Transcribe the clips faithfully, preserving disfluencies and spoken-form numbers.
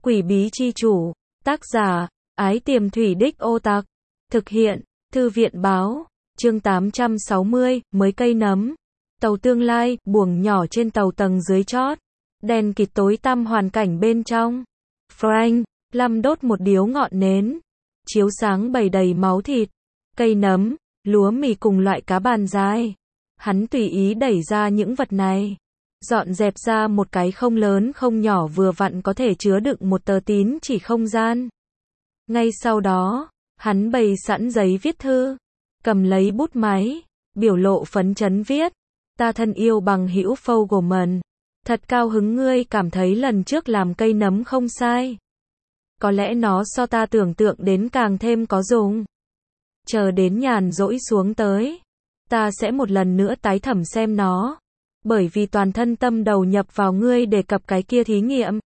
Quỷ bí chi chủ, tác giả, Ái Tiềm Thủy Đích Ô Tặc, thực hiện, Thư viện báo, chương tám trăm sáu mươi, mới cây nấm. Tàu tương lai, buồng nhỏ trên tàu tầng dưới chót. Đèn kịt tối tăm hoàn cảnh bên trong. Frank, Lâm đốt một điếu ngọn nến. Chiếu sáng bầy đầy máu thịt. Cây nấm, lúa mì cùng loại cá bàn dài. Hắn tùy ý đẩy ra những vật này. Dọn dẹp ra một cái không lớn không nhỏ vừa vặn có thể chứa đựng một tờ tín chỉ không gian. Ngay sau đó, hắn bày sẵn giấy viết thư. Cầm lấy bút máy, biểu lộ phấn chấn viết. Ta thân yêu bằng hữu Fogelman. Thật cao hứng ngươi cảm thấy lần trước làm cây nấm không sai. Có lẽ nó so ta tưởng tượng đến càng thêm có dùng. Chờ đến nhàn rỗi xuống tới. Ta sẽ một lần nữa tái thẩm xem nó. Bởi vì toàn thân tâm đầu nhập vào ngươi đề cập cái kia thí nghiệm.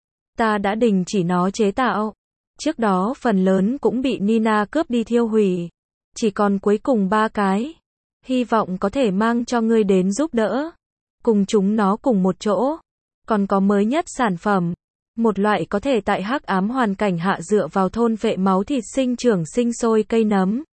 Ta đã đình chỉ nó chế tạo. Trước đó phần lớn cũng bị Nina cướp đi thiêu hủy. Chỉ còn cuối cùng ba cái. Hy vọng có thể mang cho ngươi đến giúp đỡ. Cùng chúng nó cùng một chỗ. Còn có mới nhất sản phẩm. Một loại có thể tại hắc ám hoàn cảnh hạ dựa vào thôn vệ máu thịt sinh trưởng sinh sôi cây nấm.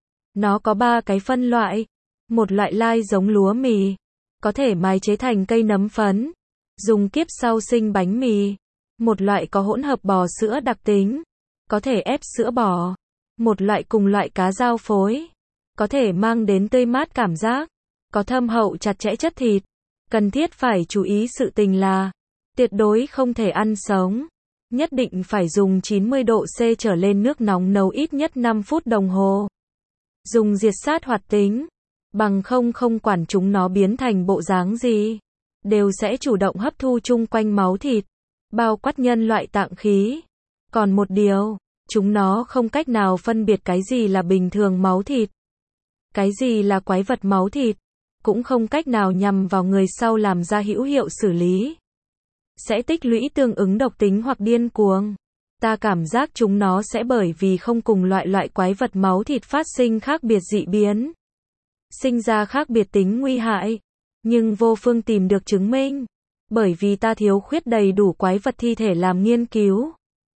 Nó có ba cái phân loại. Một loại lai giống lúa mì. Có thể mài chế thành cây nấm phấn. Dùng kiếp sau sinh bánh mì. Một loại có hỗn hợp bò sữa đặc tính. Có thể ép sữa bò. Một loại cùng loại cá giao phối. Có thể mang đến tươi mát cảm giác. Có thâm hậu chặt chẽ chất thịt. Cần thiết phải chú ý sự tình là. Tuyệt đối không thể ăn sống. Nhất định phải dùng chín mươi độ C trở lên nước nóng nấu ít nhất năm phút đồng hồ. Dùng diệt sát hoạt tính. Bằng không không quản chúng nó biến thành bộ dáng gì. Đều sẽ chủ động hấp thu chung quanh máu thịt. Bao quát nhân loại tạng khí. Còn một điều. Chúng nó không cách nào phân biệt cái gì là bình thường máu thịt. Cái gì là quái vật máu thịt. Cũng không cách nào nhằm vào người sau làm ra hữu hiệu xử lý. Sẽ tích lũy tương ứng độc tính hoặc điên cuồng. Ta cảm giác chúng nó sẽ bởi vì không cùng loại loại quái vật máu thịt phát sinh khác biệt dị biến. Sinh ra khác biệt tính nguy hại. Nhưng vô phương tìm được chứng minh. Bởi vì ta thiếu khuyết đầy đủ quái vật thi thể làm nghiên cứu.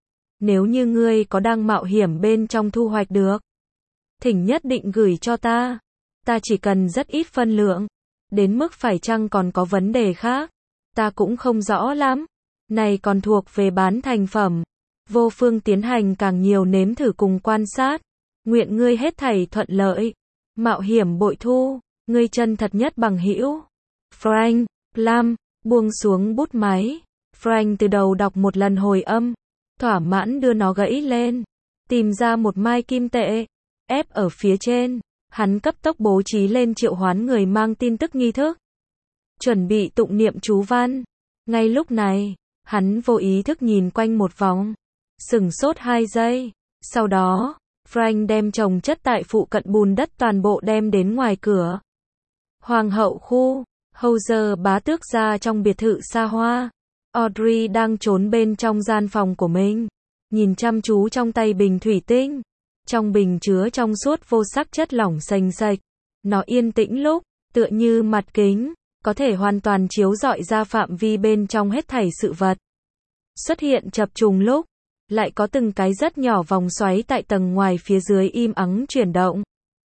Nếu như ngươi có đang mạo hiểm bên trong thu hoạch được. Thỉnh nhất định gửi cho ta. Ta chỉ cần rất ít phân lượng. Đến mức phải chăng còn có vấn đề khác. Ta cũng không rõ lắm. Này còn thuộc về bán thành phẩm. Vô phương tiến hành càng nhiều nếm thử cùng quan sát. Nguyện ngươi hết thảy thuận lợi. Mạo hiểm bội thu. Ngươi chân thật nhất bằng hữu. Frank, Lam, buông xuống bút máy. Frank từ đầu đọc một lần hồi âm. Thỏa mãn đưa nó gãy lên. Tìm ra một mai kim tệ. Ép ở phía trên. Hắn cấp tốc bố trí lên triệu hoán người mang tin tức nghi thức. Chuẩn bị tụng niệm chú văn. Ngay lúc này, hắn vô ý thức nhìn quanh một vòng. Sửng sốt hai giây. Sau đó, Frank đem trồng chất tại phụ cận bùn đất toàn bộ đem đến ngoài cửa. Hoàng hậu khu, Hauser bá tước ra trong biệt thự xa hoa. Audrey đang trốn bên trong gian phòng của mình. Nhìn chăm chú trong tay bình thủy tinh. Trong bình chứa trong suốt vô sắc chất lỏng sành sạch. Nó yên tĩnh lúc, tựa như mặt kính. Có thể hoàn toàn chiếu rọi ra phạm vi bên trong hết thảy sự vật. Xuất hiện chập trùng lúc. Lại có từng cái rất nhỏ vòng xoáy tại tầng ngoài phía dưới im ắng chuyển động.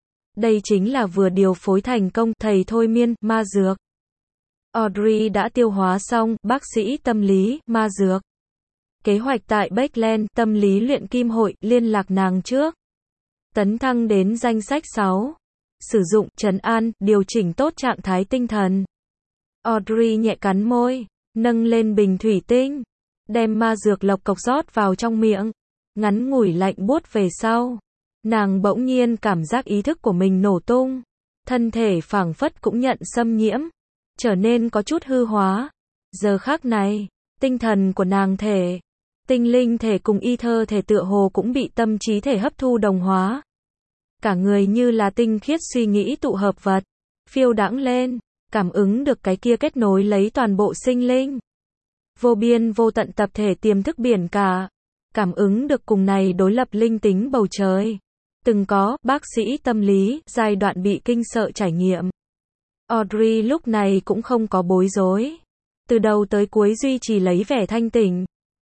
Đây chính là vừa điều phối thành công thầy thôi miên, ma dược. Audrey đã tiêu hóa xong, bác sĩ tâm lý, ma dược. Kế hoạch tại Bakeland, tâm lý luyện kim hội, liên lạc nàng trước. Tấn thăng đến danh sách sáu. Sử dụng, trấn an, điều chỉnh tốt trạng thái tinh thần. Audrey nhẹ cắn môi, nâng lên bình thủy tinh. Đem ma dược lộc cộc rót vào trong miệng. Ngắn ngủi lạnh buốt về sau. Nàng bỗng nhiên cảm giác ý thức của mình nổ tung. Thân thể phảng phất cũng nhận xâm nhiễm. Trở nên có chút hư hóa. Giờ khắc này, tinh thần của nàng thể, tinh linh thể cùng y thơ thể tựa hồ cũng bị tâm trí thể hấp thu đồng hóa. Cả người như là tinh khiết suy nghĩ tụ hợp vật. Phiêu đãng lên, cảm ứng được cái kia kết nối lấy toàn bộ sinh linh. Vô biên vô tận tập thể tiềm thức biển cả. Cảm ứng được cùng này đối lập linh tính bầu trời. Từng có, bác sĩ tâm lý, giai đoạn bị kinh sợ trải nghiệm. Audrey lúc này cũng không có bối rối. Từ đầu tới cuối duy trì lấy vẻ thanh tỉnh.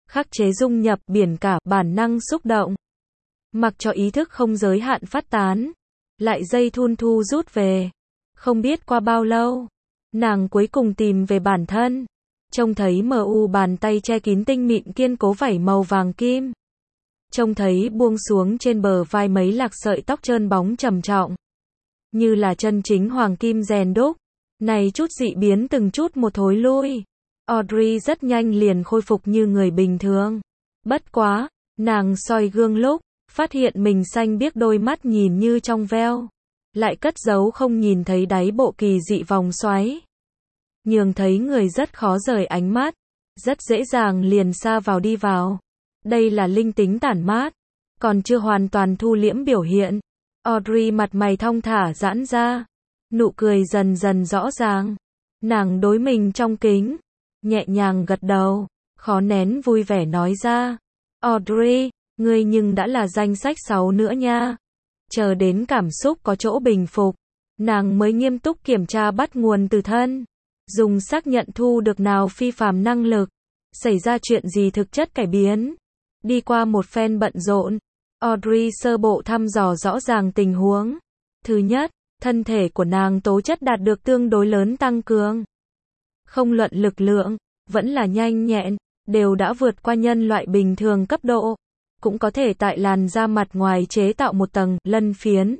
khắc chế dung nhập biển cả, bản năng xúc động. Mặc cho ý thức không giới hạn phát tán, lại dây thun thu rút về. Không biết qua bao lâu, nàng cuối cùng tìm về bản thân. Trông thấy mờ u bàn tay che kín tinh mịn kiên cố vảy màu vàng kim. Trông thấy buông xuống trên bờ vai mấy lạc sợi tóc trơn bóng trầm trọng. Như là chân chính hoàng kim rèn đúc. Này chút dị biến từng chút một thối lui. Audrey rất nhanh liền khôi phục như người bình thường. Bất quá, nàng soi gương lúc, phát hiện mình xanh biếc đôi mắt nhìn như trong veo. Lại cất giấu không nhìn thấy đáy bộ kỳ dị vòng xoáy. Nhường thấy người rất khó rời ánh mắt. Rất dễ dàng liền xa vào đi vào. Đây là linh tính tản mát. Còn chưa hoàn toàn thu liễm biểu hiện. Audrey mặt mày thong thả giãn ra. Nụ cười dần dần rõ ràng. Nàng đối mình trong kính. Nhẹ nhàng gật đầu. Khó nén vui vẻ nói ra. Audrey, ngươi nhưng đã là danh sách sáu nữa nha. Chờ đến cảm xúc có chỗ bình phục. Nàng mới nghiêm túc kiểm tra bắt nguồn từ thân. Dùng xác nhận thu được nào phi phàm năng lực. Xảy ra chuyện gì thực chất cải biến. Đi qua một phen bận rộn. Audrey sơ bộ thăm dò rõ ràng tình huống. Thứ nhất, thân thể của nàng tố chất đạt được tương đối lớn tăng cường. Không luận lực lượng, vẫn là nhanh nhẹn, đều đã vượt qua nhân loại bình thường cấp độ. Cũng có thể tại làn da mặt ngoài chế tạo một tầng lân phiến.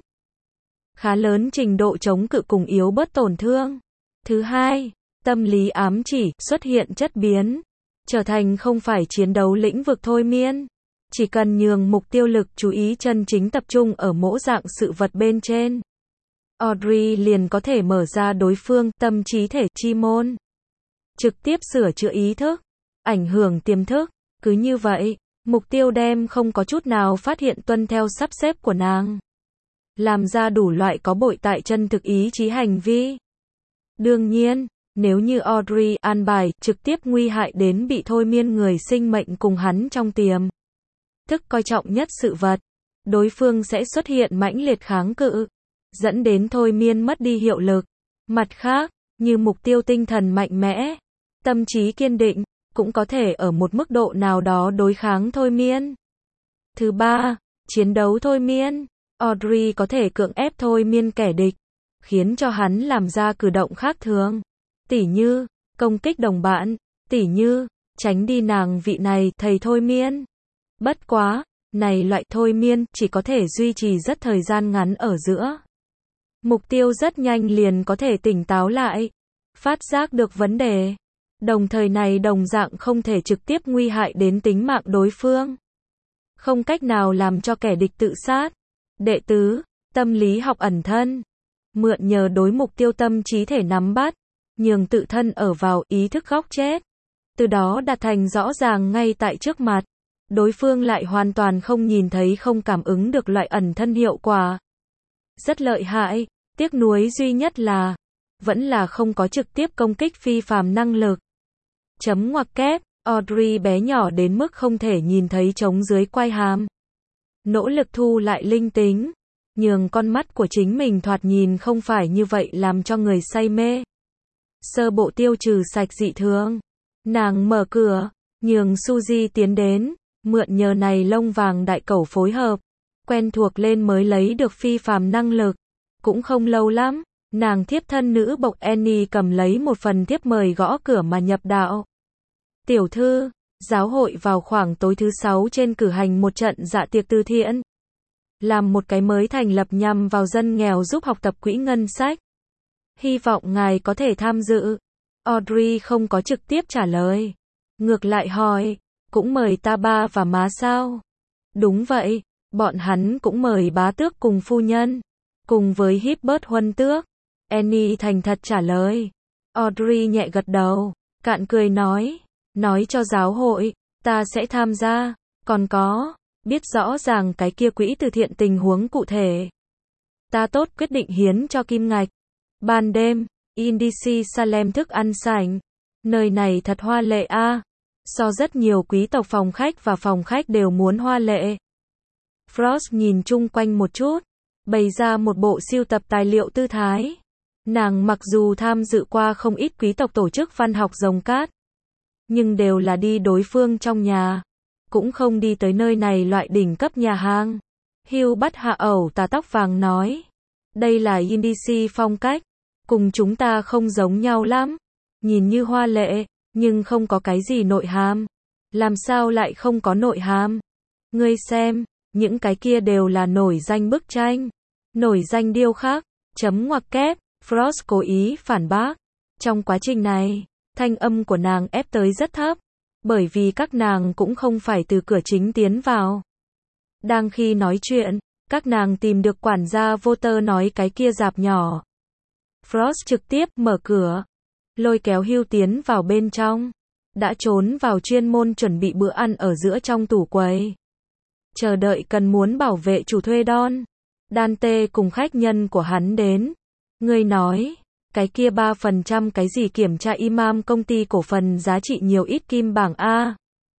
Khá lớn trình độ chống cự cùng yếu bớt tổn thương. Thứ hai, tâm lý ám chỉ xuất hiện chất biến. Trở thành không phải chiến đấu lĩnh vực thôi miên. Chỉ cần nhường mục tiêu lực chú ý chân chính tập trung ở mỗi dạng sự vật bên trên. Audrey liền có thể mở ra đối phương tâm trí thể chi môn. Trực tiếp sửa chữa ý thức. Ảnh hưởng tiềm thức. Cứ như vậy, mục tiêu đem không có chút nào phát hiện tuân theo sắp xếp của nàng. Làm ra đủ loại có bội tại chân thực ý chí hành vi. Đương nhiên, nếu như Audrey an bài trực tiếp nguy hại đến bị thôi miên người sinh mệnh cùng hắn trong tiềm thức coi trọng nhất sự vật, đối phương sẽ xuất hiện mãnh liệt kháng cự, dẫn đến thôi miên mất đi hiệu lực. Mặt khác, như mục tiêu tinh thần mạnh mẽ, tâm trí kiên định, cũng có thể ở một mức độ nào đó đối kháng thôi miên. Thứ ba, chiến đấu thôi miên. Audrey có thể cưỡng ép thôi miên kẻ địch, khiến cho hắn làm ra cử động khác thường. Tỉ như, công kích đồng bạn, tỉ như, tránh đi nàng vị này thầy thôi miên. Bất quá, này loại thôi miên chỉ có thể duy trì rất thời gian ngắn ở giữa. Mục tiêu rất nhanh liền có thể tỉnh táo lại, phát giác được vấn đề. Đồng thời này đồng dạng không thể trực tiếp nguy hại đến tính mạng đối phương. Không cách nào làm cho kẻ địch tự sát. Đệ tứ, tâm lý học ẩn thân. Mượn nhờ đối mục tiêu tâm trí thể nắm bắt, nhường tự thân ở vào ý thức góc chết. Từ đó đạt thành rõ ràng ngay tại trước mặt. Đối phương lại hoàn toàn không nhìn thấy không cảm ứng được loại ẩn thân hiệu quả. Rất lợi hại, tiếc nuối duy nhất là, vẫn là không có trực tiếp công kích phi phàm năng lực. Chấm ngoặc kép, Audrey bé nhỏ đến mức không thể nhìn thấy trống dưới quai hàm. Nỗ lực thu lại linh tính, nhường con mắt của chính mình thoạt nhìn không phải như vậy làm cho người say mê. Sơ bộ tiêu trừ sạch dị thường. Nàng mở cửa, nhường Suzy tiến đến, mượn nhờ này lông vàng đại cẩu phối hợp, quen thuộc lên mới lấy được phi phàm năng lực. Cũng không lâu lắm, nàng thiếp thân nữ bộc Annie cầm lấy một phần thiếp mời gõ cửa mà nhập đạo. Tiểu thư, giáo hội vào khoảng tối thứ sáu trên cử hành một trận dạ tiệc từ thiện. Làm một cái mới thành lập nhằm vào dân nghèo giúp học tập quỹ ngân sách. Hy vọng ngài có thể tham dự. Audrey không có trực tiếp trả lời. Ngược lại hỏi, cũng mời ta ba và má sao? Đúng vậy, bọn hắn cũng mời bá tước cùng phu nhân. Cùng với Hibbert huân tước. Annie thành thật trả lời. Audrey nhẹ gật đầu, cạn cười nói. Nói cho giáo hội, ta sẽ tham gia. Còn có, biết rõ ràng cái kia quỹ từ thiện tình huống cụ thể. Ta tốt quyết định hiến cho kim ngạch. Ban đêm, Indici Salem thức ăn sảnh. Nơi này thật hoa lệ a. À. So rất nhiều quý tộc phòng khách và phòng khách đều muốn hoa lệ. Frost nhìn chung quanh một chút, bày ra một bộ siêu tập tài liệu tư thái. Nàng mặc dù tham dự qua không ít quý tộc tổ chức văn học rồng cát, nhưng đều là đi đối phương trong nhà, cũng không đi tới nơi này loại đỉnh cấp nhà hàng. Hugh bắt hạ ẩu tà tóc vàng nói, đây là Indies phong cách, cùng chúng ta không giống nhau lắm, nhìn như hoa lệ, nhưng không có cái gì nội hàm. Làm sao lại không có nội hàm? Ngươi xem, những cái kia đều là nổi danh bức tranh, nổi danh điêu khắc, chấm ngoặc kép, Frost cố ý phản bác. Trong quá trình này, thanh âm của nàng ép tới rất thấp, bởi vì các nàng cũng không phải từ cửa chính tiến vào. Đang khi nói chuyện, các nàng tìm được quản gia Voter nói cái kia rạp nhỏ. Frost trực tiếp mở cửa, lôi kéo Hugh tiến vào bên trong, đã trốn vào chuyên môn chuẩn bị bữa ăn ở giữa trong tủ quầy. Chờ đợi cần muốn bảo vệ chủ thuê Don. Dante cùng khách nhân của hắn đến. Ngươi nói, cái kia ba phần trăm cái gì kiểm tra imam công ty cổ phần giá trị nhiều ít kim bảng A.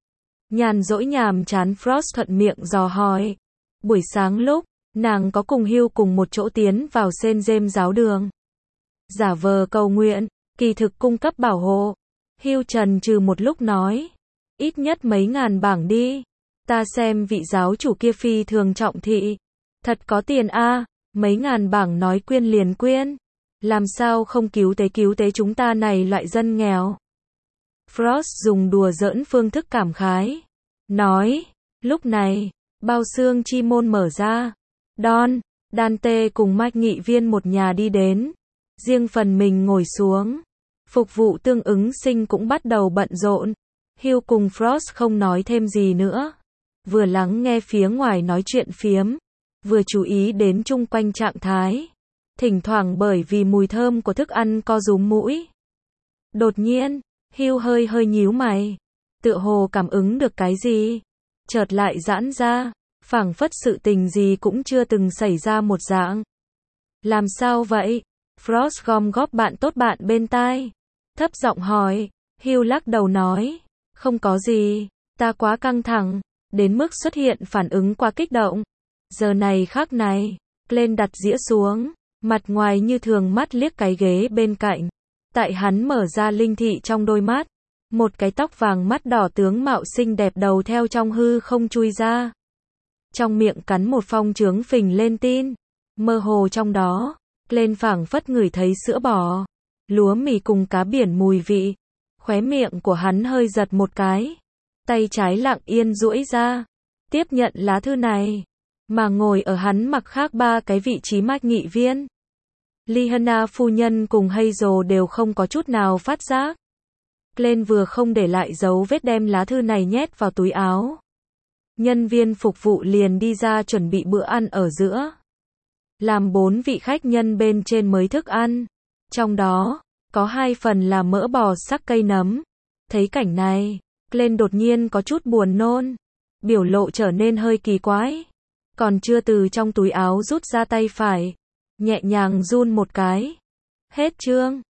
Nhàn dỗi nhàm chán Frost thuận miệng dò hỏi. Buổi sáng lúc, nàng có cùng Hugh cùng một chỗ tiến vào Saint James giáo đường. Giả vờ cầu nguyện, kỳ thực cung cấp bảo hộ. Hugh trần trừ một lúc nói, ít nhất mấy ngàn bảng đi. Ta xem vị giáo chủ kia phi thường trọng thị. Thật có tiền a, mấy ngàn bảng nói quyên liền quyên. Làm sao không cứu tế cứu tế chúng ta này loại dân nghèo. Frost dùng đùa giỡn phương thức cảm khái. Nói, lúc này, bao xương chi môn mở ra. Don, Dante cùng Mike nghị viên một nhà đi đến. Riêng phần mình ngồi xuống. Phục vụ tương ứng sinh cũng bắt đầu bận rộn. Hugh cùng Frost không nói thêm gì nữa. Vừa lắng nghe phía ngoài nói chuyện phiếm, vừa chú ý đến chung quanh trạng thái. Thỉnh thoảng bởi vì mùi thơm của thức ăn co rúm mũi. Đột nhiên, Hugh hơi hơi nhíu mày. Tựa hồ cảm ứng được cái gì. Chợt lại giãn ra, phảng phất sự tình gì cũng chưa từng xảy ra một dạng. Làm sao vậy? Frost gom góp bạn tốt bạn bên tai. Thấp giọng hỏi. Hugh lắc đầu nói. Không có gì, ta quá căng thẳng, đến mức xuất hiện phản ứng quá kích động. Giờ này khắc này, Glenn đặt dĩa xuống, mặt ngoài như thường mắt liếc cái ghế bên cạnh. Tại hắn mở ra linh thị trong đôi mắt, một cái tóc vàng mắt đỏ tướng mạo xinh đẹp đầu theo trong hư không chui ra. Trong miệng cắn một phong trướng phình lên tin, mơ hồ trong đó, Glenn phảng phất ngửi thấy sữa bò, lúa mì cùng cá biển mùi vị. Khóe miệng của hắn hơi giật một cái, tay trái lặng yên duỗi ra, tiếp nhận lá thư này, mà ngồi ở hắn mặc khác ba cái vị trí Mike nghị viên. Liana phu nhân cùng Hazel đều không có chút nào phát giác. Glenn vừa không để lại dấu vết đem lá thư này nhét vào túi áo. Nhân viên phục vụ liền đi ra chuẩn bị bữa ăn ở giữa. Làm bốn vị khách nhân bên trên mới thức ăn. Trong đó, có hai phần là mỡ bò sắc cây nấm. Thấy cảnh này, Glenn đột nhiên có chút buồn nôn. Biểu lộ trở nên hơi kỳ quái. Còn chưa từ trong túi áo rút ra tay phải. Nhẹ nhàng run một cái. Hết chương.